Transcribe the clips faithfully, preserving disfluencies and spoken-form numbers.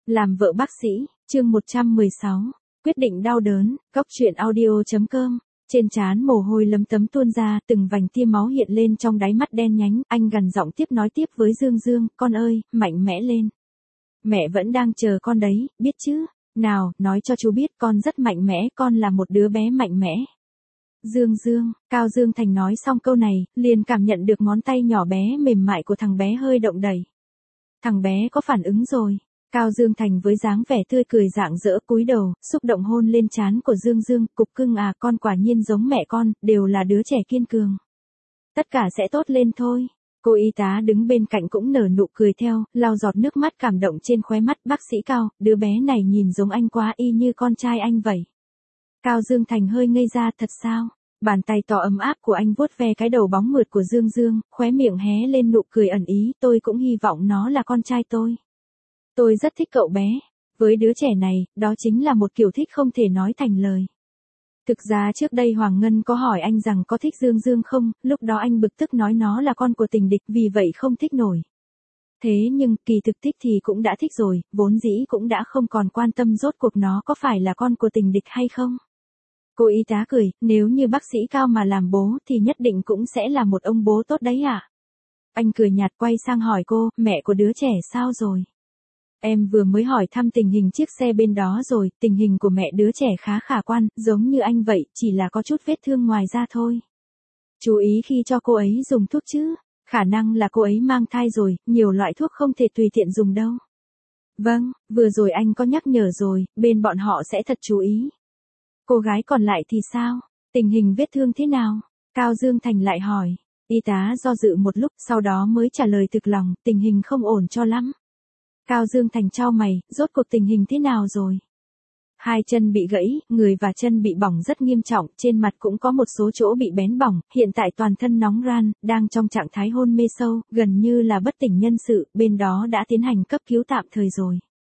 Làm vợ bác sĩ, chương một trăm mười sáu, quyết định đau đớn, góc truyện audio chấm com. Trên trán mồ hôi lấm tấm tuôn ra, từng vành tia máu hiện lên trong đáy mắt đen nhánh, anh gằn giọng tiếp nói tiếp với Dương Dương, con ơi, mạnh mẽ lên. Mẹ vẫn đang chờ con đấy, biết chứ? Nào, nói cho chú biết con rất mạnh mẽ, con là một đứa bé mạnh mẽ. Dương Dương, Cao Dương Thành nói xong câu này, liền cảm nhận được ngón tay nhỏ bé mềm mại của thằng bé hơi động đẩy. Thằng bé có phản ứng rồi. Cao Dương Thành với dáng vẻ tươi cười rạng rỡ cúi đầu, xúc động hôn lên trán của Dương Dương, cục cưng à, con quả nhiên giống mẹ con, đều là đứa trẻ kiên cường. Tất cả sẽ tốt lên thôi. Cô y tá đứng bên cạnh cũng nở nụ cười theo, lau giọt nước mắt cảm động trên khóe mắt. Bác sĩ Cao, đứa bé này nhìn giống anh quá, y như con trai anh vậy. Cao Dương Thành hơi ngây ra, thật sao? Bàn tay to ấm áp của anh vuốt ve cái đầu bóng mượt của Dương Dương, khóe miệng hé lên nụ cười ẩn ý, tôi cũng hy vọng nó là con trai tôi. Tôi rất thích cậu bé. Với đứa trẻ này, đó chính là một kiểu thích không thể nói thành lời. Thực ra trước đây Hoàng Ngân có hỏi anh rằng có thích Dương Dương không, lúc đó anh bực tức nói nó là con của tình địch, vì vậy không thích nổi. Thế nhưng, kỳ thực thích thì cũng đã thích rồi, vốn dĩ cũng đã không còn quan tâm rốt cuộc nó có phải là con của tình địch hay không. Cô y tá cười, nếu như bác sĩ Cao mà làm bố thì nhất định cũng sẽ là một ông bố tốt đấy ạ. À? Anh cười nhạt quay sang hỏi cô, mẹ của đứa trẻ sao rồi? Em vừa mới hỏi thăm tình hình chiếc xe bên đó rồi, tình hình của mẹ đứa trẻ khá khả quan, giống như anh vậy, chỉ là có chút vết thương ngoài da thôi. Chú ý khi cho cô ấy dùng thuốc chứ, khả năng là cô ấy mang thai rồi, nhiều loại thuốc không thể tùy tiện dùng đâu. Vâng, vừa rồi anh có nhắc nhở rồi, bên bọn họ sẽ thật chú ý. Cô gái còn lại thì sao? Tình hình vết thương thế nào? Cao Dương Thành lại hỏi. Y tá do dự một lúc, sau đó mới trả lời thực lòng, tình hình không ổn cho lắm. Cao Dương Thành chau mày, rốt cuộc tình hình thế nào rồi? Hai chân bị gãy, người và chân bị bỏng rất nghiêm trọng, trên mặt cũng có một số chỗ bị bén bỏng, hiện tại toàn thân nóng ran, đang trong trạng thái hôn mê sâu, gần như là bất tỉnh nhân sự, bên đó đã tiến hành cấp cứu tạm thời rồi.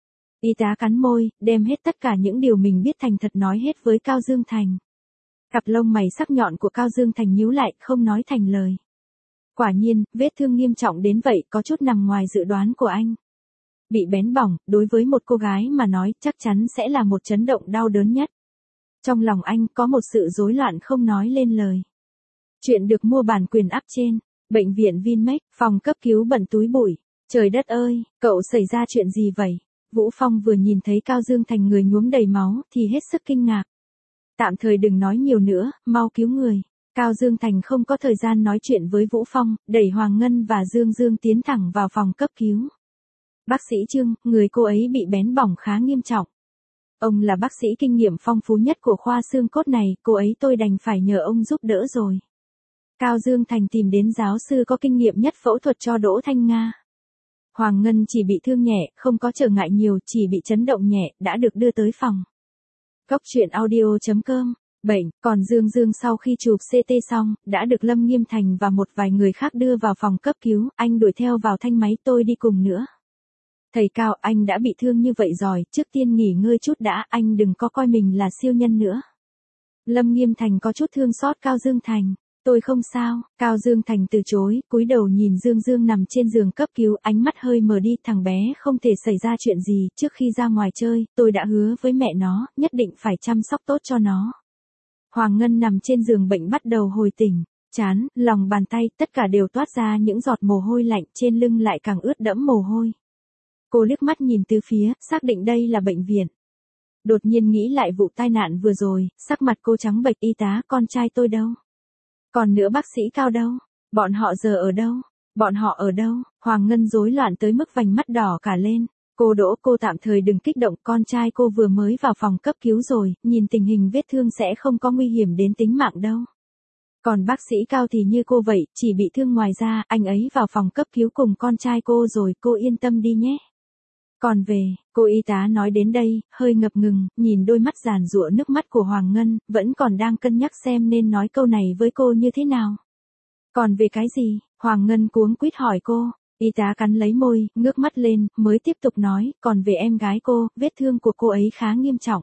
Y tá cắn môi, đem hết tất cả những điều mình biết thành thật nói hết với Cao Dương Thành. Cặp lông mày sắc nhọn của Cao Dương Thành nhíu lại, không nói thành lời. Quả nhiên, vết thương nghiêm trọng đến vậy, có chút nằm ngoài dự đoán của anh. Bị bén bỏng, đối với một cô gái mà nói, chắc chắn sẽ là một chấn động đau đớn nhất. Trong lòng anh có một sự rối loạn không nói lên lời. Chuyện được mua bản quyền áp trên, bệnh viện Vinmec, phòng cấp cứu bận túi bụi. Trời đất ơi, cậu xảy ra chuyện gì vậy? Vũ Phong vừa nhìn thấy Cao Dương Thành người nhuốm đầy máu, thì hết sức kinh ngạc. Tạm thời đừng nói nhiều nữa, mau cứu người. Cao Dương Thành không có thời gian nói chuyện với Vũ Phong, đẩy Hoàng Ngân và Dương Dương tiến thẳng vào phòng cấp cứu. Bác sĩ Trương, người cô ấy bị bén bỏng khá nghiêm trọng. Ông là bác sĩ kinh nghiệm phong phú nhất của khoa xương cốt này, cô ấy tôi đành phải nhờ ông giúp đỡ rồi. Cao Dương Thành tìm đến giáo sư có kinh nghiệm nhất phẫu thuật cho Đỗ Thanh Nga. Hoàng Ngân chỉ bị thương nhẹ, không có trở ngại nhiều, chỉ bị chấn động nhẹ, đã được đưa tới phòng. Góc truyện audio chấm com. Bệnh, còn Dương Dương sau khi chụp xê tê xong, đã được Lâm Nghiêm Thành và một vài người khác đưa vào phòng cấp cứu, anh đuổi theo vào thanh máy, tôi đi cùng nữa. Thầy Cao, anh đã bị thương như vậy rồi, trước tiên nghỉ ngơi chút đã, anh đừng có coi mình là siêu nhân nữa. Lâm Nghiêm Thành có chút thương xót Cao Dương Thành. Tôi không sao, Cao Dương Thành từ chối, cúi đầu nhìn Dương Dương nằm trên giường cấp cứu, ánh mắt hơi mờ đi, thằng bé không thể xảy ra chuyện gì, trước khi ra ngoài chơi, tôi đã hứa với mẹ nó, nhất định phải chăm sóc tốt cho nó. Hoàng Ngân nằm trên giường bệnh bắt đầu hồi tỉnh, trán, lòng bàn tay, tất cả đều toát ra những giọt mồ hôi lạnh, trên lưng lại càng ướt đẫm mồ hôi. Cô liếc mắt nhìn tứ phía, xác định đây là bệnh viện. Đột nhiên nghĩ lại vụ tai nạn vừa rồi, sắc mặt cô trắng bệch. Y tá, con trai tôi đâu? Còn nữa bác sĩ Cao đâu? Bọn họ giờ ở đâu? Bọn họ ở đâu? Hoàng Ngân rối loạn tới mức vành mắt đỏ cả lên. Cô Đỗ, cô tạm thời đừng kích động, con trai cô vừa mới vào phòng cấp cứu rồi, nhìn tình hình vết thương sẽ không có nguy hiểm đến tính mạng đâu. Còn bác sĩ Cao thì như cô vậy, chỉ bị thương ngoài da, anh ấy vào phòng cấp cứu cùng con trai cô rồi, cô yên tâm đi nhé. Còn về, cô y tá nói đến đây, hơi ngập ngừng, nhìn đôi mắt giàn giụa nước mắt của Hoàng Ngân, vẫn còn đang cân nhắc xem nên nói câu này với cô như thế nào. Còn về cái gì? Hoàng Ngân cuống quýt hỏi cô. Y tá cắn lấy môi, ngước mắt lên, mới tiếp tục nói, còn về em gái cô, vết thương của cô ấy khá nghiêm trọng.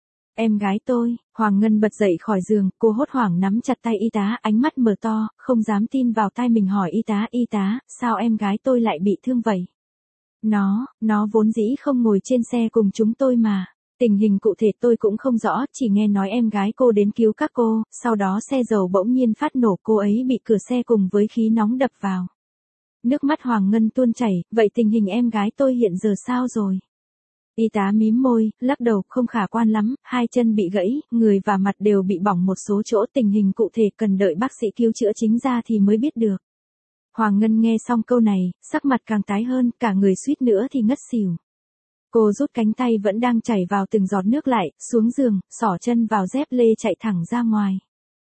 Em gái tôi, Hoàng Ngân bật dậy khỏi giường, cô hốt hoảng nắm chặt tay y tá, ánh mắt mở to, không dám tin vào tai mình hỏi y tá, y tá, sao em gái tôi lại bị thương vậy? Nó, nó vốn dĩ không ngồi trên xe cùng chúng tôi mà. Tình hình cụ thể tôi cũng không rõ, chỉ nghe nói em gái cô đến cứu các cô, sau đó xe dầu bỗng nhiên phát nổ, cô ấy bị cửa xe cùng với khí nóng đập vào. Nước mắt Hoàng Ngân tuôn chảy, vậy tình hình em gái tôi hiện giờ sao rồi? Y tá mím môi, lắc đầu, không khả quan lắm, hai chân bị gãy, người và mặt đều bị bỏng một số chỗ, tình hình cụ thể cần đợi bác sĩ cứu chữa chính ra thì mới biết được. Hoàng Ngân nghe xong câu này, sắc mặt càng tái hơn, cả người suýt nữa thì ngất xỉu. Cô rút cánh tay vẫn đang chảy vào từng giọt nước lại, xuống giường, xỏ chân vào dép lê chạy thẳng ra ngoài.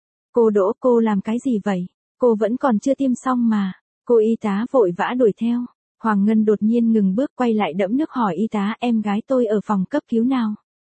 Cô Đỗ, cô làm cái gì vậy? Cô vẫn còn chưa tiêm xong mà. Cô y tá vội vã đuổi theo. Hoàng Ngân đột nhiên ngừng bước quay lại đẫm nước hỏi y tá, em gái tôi ở phòng cấp cứu nào?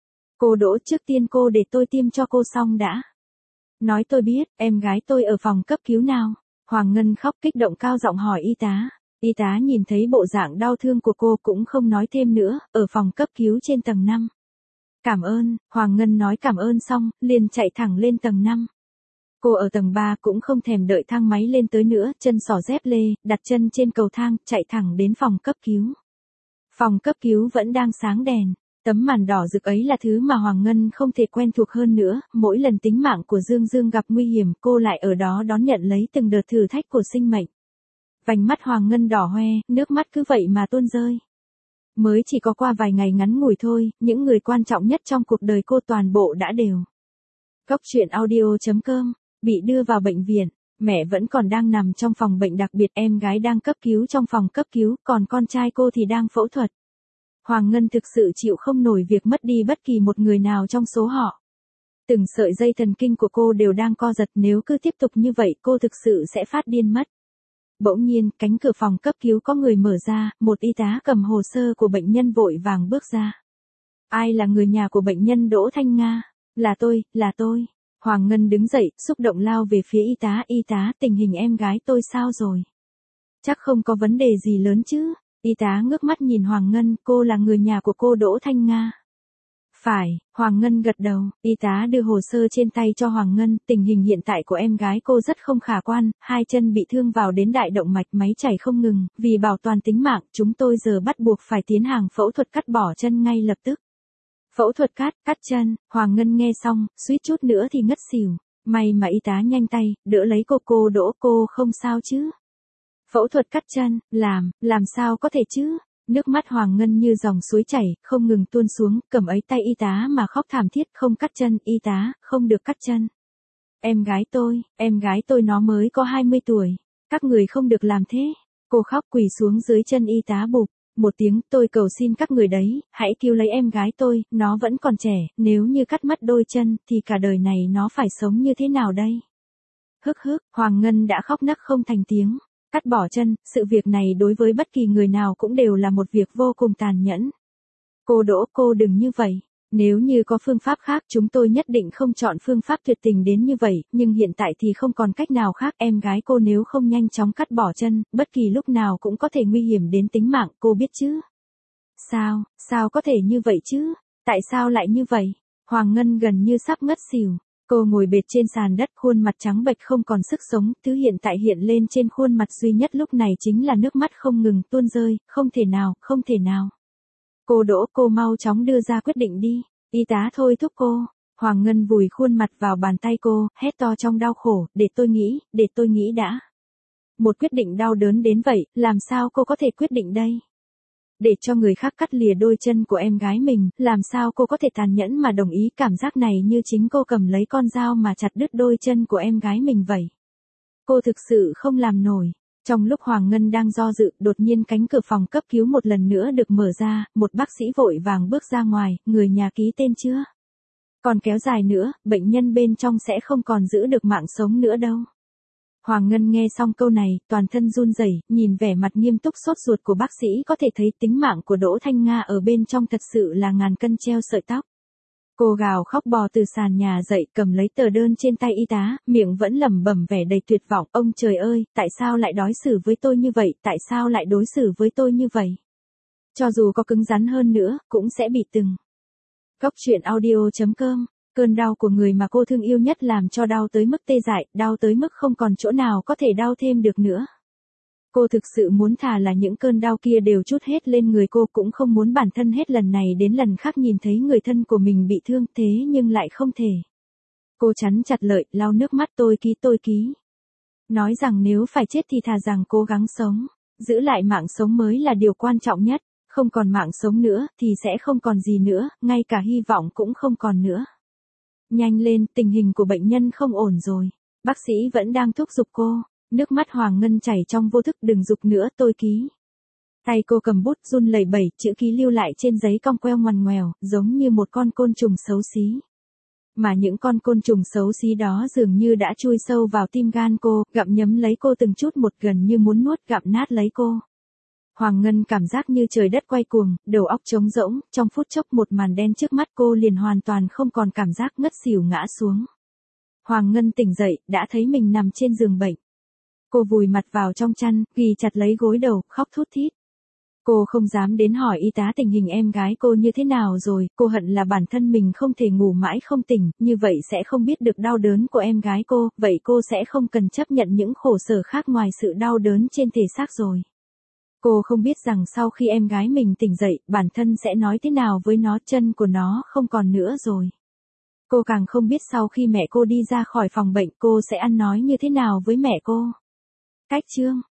Cô Đỗ, trước tiên cô để tôi tiêm cho cô xong đã. Nói tôi biết, em gái tôi ở phòng cấp cứu nào? Hoàng Ngân khóc kích động cao giọng hỏi y tá. Y tá nhìn thấy bộ dạng đau thương của cô cũng không nói thêm nữa, ở phòng cấp cứu trên tầng năm. Cảm ơn, Hoàng Ngân nói cảm ơn xong, liền chạy thẳng lên tầng năm. Cô ở tầng ba cũng không thèm đợi thang máy lên tới nữa, chân xỏ dép lê, đặt chân trên cầu thang, chạy thẳng đến phòng cấp cứu. Phòng cấp cứu vẫn đang sáng đèn, tấm màn đỏ rực ấy là thứ mà Hoàng Ngân không thể quen thuộc hơn nữa, mỗi lần tính mạng của Dương Dương gặp nguy hiểm cô lại ở đó đón nhận lấy từng đợt thử thách của sinh mệnh. Vành mắt Hoàng Ngân đỏ hoe, nước mắt cứ vậy mà tuôn rơi. Mới chỉ có qua vài ngày ngắn ngủi thôi, những người quan trọng nhất trong cuộc đời cô toàn bộ đã đều. Góc truyện audio chấm com, bị đưa vào bệnh viện, mẹ vẫn còn đang nằm trong phòng bệnh đặc biệt, em gái đang cấp cứu trong phòng cấp cứu, còn con trai cô thì đang phẫu thuật. Hoàng Ngân thực sự chịu không nổi việc mất đi bất kỳ một người nào trong số họ. Từng sợi dây thần kinh của cô đều đang co giật, nếu cứ tiếp tục như vậy cô thực sự sẽ phát điên mất. Bỗng nhiên, cánh cửa phòng cấp cứu có người mở ra, một y tá cầm hồ sơ của bệnh nhân vội vàng bước ra. Ai là người nhà của bệnh nhân Đỗ Thanh Nga? Là tôi, là tôi. Hoàng Ngân đứng dậy, xúc động lao về phía y tá, y tá, tình hình em gái tôi sao rồi? Chắc không có vấn đề gì lớn chứ? Y tá ngước mắt nhìn Hoàng Ngân, cô là người nhà của cô Đỗ Thanh Nga. Phải, Hoàng Ngân gật đầu, y tá đưa hồ sơ trên tay cho Hoàng Ngân, tình hình hiện tại của em gái cô rất không khả quan, hai chân bị thương vào đến đại động mạch, máy chảy không ngừng, vì bảo toàn tính mạng, chúng tôi giờ bắt buộc phải tiến hành phẫu thuật cắt bỏ chân ngay lập tức. Phẫu thuật cắt, cắt chân, Hoàng Ngân nghe xong, suýt chút nữa thì ngất xỉu, may mà y tá nhanh tay, đỡ lấy cô, cô Đỗ, cô không sao chứ? Phẫu thuật cắt chân, làm, làm sao có thể chứ? Nước mắt Hoàng Ngân như dòng suối chảy, không ngừng tuôn xuống, cầm ấy tay y tá mà khóc thảm thiết, không cắt chân, y tá, không được cắt chân. Em gái tôi, em gái tôi nó mới có hai mươi tuổi, các người không được làm thế. Cô khóc quỳ xuống dưới chân y tá bụp, một tiếng, tôi cầu xin các người đấy, hãy cứu lấy em gái tôi, nó vẫn còn trẻ, nếu như cắt mất đôi chân, thì cả đời này nó phải sống như thế nào đây? Hức hức, Hoàng Ngân đã khóc nấc không thành tiếng. Cắt bỏ chân, sự việc này đối với bất kỳ người nào cũng đều là một việc vô cùng tàn nhẫn. Cô Đỗ, cô đừng như vậy. Nếu như có phương pháp khác chúng tôi nhất định không chọn phương pháp tuyệt tình đến như vậy, nhưng hiện tại thì không còn cách nào khác. Em gái cô nếu không nhanh chóng cắt bỏ chân, bất kỳ lúc nào cũng có thể nguy hiểm đến tính mạng, cô biết chứ? Sao, sao có thể như vậy chứ? Tại sao lại như vậy? Hoàng Ngân gần như sắp ngất xỉu. Cô ngồi bệt trên sàn đất, khuôn mặt trắng bệch không còn sức sống, thứ hiện tại hiện lên trên khuôn mặt duy nhất lúc này chính là nước mắt không ngừng tuôn rơi, không thể nào, không thể nào. Cô Đỗ, cô mau chóng đưa ra quyết định đi, y tá thôi thúc cô. Hoàng Ngân vùi khuôn mặt vào bàn tay cô, hét to trong đau khổ, để tôi nghĩ, để tôi nghĩ đã. Một quyết định đau đớn đến vậy, làm sao cô có thể quyết định đây? Để cho người khác cắt lìa đôi chân của em gái mình, làm sao cô có thể tàn nhẫn mà đồng ý, cảm giác này như chính cô cầm lấy con dao mà chặt đứt đôi chân của em gái mình vậy. Cô thực sự không làm nổi. Trong lúc Hoàng Ngân đang do dự, đột nhiên cánh cửa phòng cấp cứu một lần nữa được mở ra, một bác sĩ vội vàng bước ra ngoài, người nhà ký tên chưa? Còn kéo dài nữa, bệnh nhân bên trong sẽ không còn giữ được mạng sống nữa đâu. Hoàng Ngân nghe xong câu này, toàn thân run rẩy, nhìn vẻ mặt nghiêm túc sốt ruột của bác sĩ có thể thấy tính mạng của Đỗ Thanh Nga ở bên trong thật sự là ngàn cân treo sợi tóc. Cô gào khóc bò từ sàn nhà dậy, cầm lấy tờ đơn trên tay y tá, miệng vẫn lẩm bẩm vẻ đầy tuyệt vọng, ông trời ơi, tại sao lại đối xử với tôi như vậy, tại sao lại đối xử với tôi như vậy? Cho dù có cứng rắn hơn nữa, cũng sẽ bị từng. Góc truyện audio chấm com. Cơn đau của người mà cô thương yêu nhất làm cho đau tới mức tê dại, đau tới mức không còn chỗ nào có thể đau thêm được nữa. Cô thực sự muốn thà là những cơn đau kia đều trút hết lên người cô, cũng không muốn bản thân hết lần này đến lần khác nhìn thấy người thân của mình bị thương, thế nhưng lại không thể. Cô chắn chặt lợi, lau nước mắt. Tôi ký tôi ký. Nói rằng nếu phải chết thì thà rằng cố gắng sống. Giữ lại mạng sống mới là điều quan trọng nhất. Không còn mạng sống nữa thì sẽ không còn gì nữa, ngay cả hy vọng cũng không còn nữa. Nhanh lên, tình hình của bệnh nhân không ổn rồi. Bác sĩ vẫn đang thúc giục cô. Nước mắt Hoàng Ngân chảy trong vô thức. Đừng giục nữa, tôi ký. Tay cô cầm bút run lẩy bẩy, chữ ký lưu lại trên giấy cong queo ngoằn ngoèo, giống như một con côn trùng xấu xí. Mà những con côn trùng xấu xí đó dường như đã chui sâu vào tim gan cô, gặm nhấm lấy cô từng chút một, gần như muốn nuốt gặm nát lấy cô. Hoàng Ngân cảm giác như trời đất quay cuồng, đầu óc trống rỗng, trong phút chốc một màn đen trước mắt cô liền hoàn toàn không còn cảm giác, ngất xỉu ngã xuống. Hoàng Ngân tỉnh dậy, đã thấy mình nằm trên giường bệnh. Cô vùi mặt vào trong chăn, ghì chặt lấy gối đầu, khóc thút thít. Cô không dám đến hỏi y tá tình hình em gái cô như thế nào rồi, cô hận là bản thân mình không thể ngủ mãi không tỉnh, như vậy sẽ không biết được đau đớn của em gái cô, vậy cô sẽ không cần chấp nhận những khổ sở khác ngoài sự đau đớn trên thể xác rồi. Cô không biết rằng sau khi em gái mình tỉnh dậy, bản thân sẽ nói thế nào với nó, chân của nó không còn nữa rồi. Cô càng không biết sau khi mẹ cô đi ra khỏi phòng bệnh cô sẽ ăn nói như thế nào với mẹ cô. Cách chương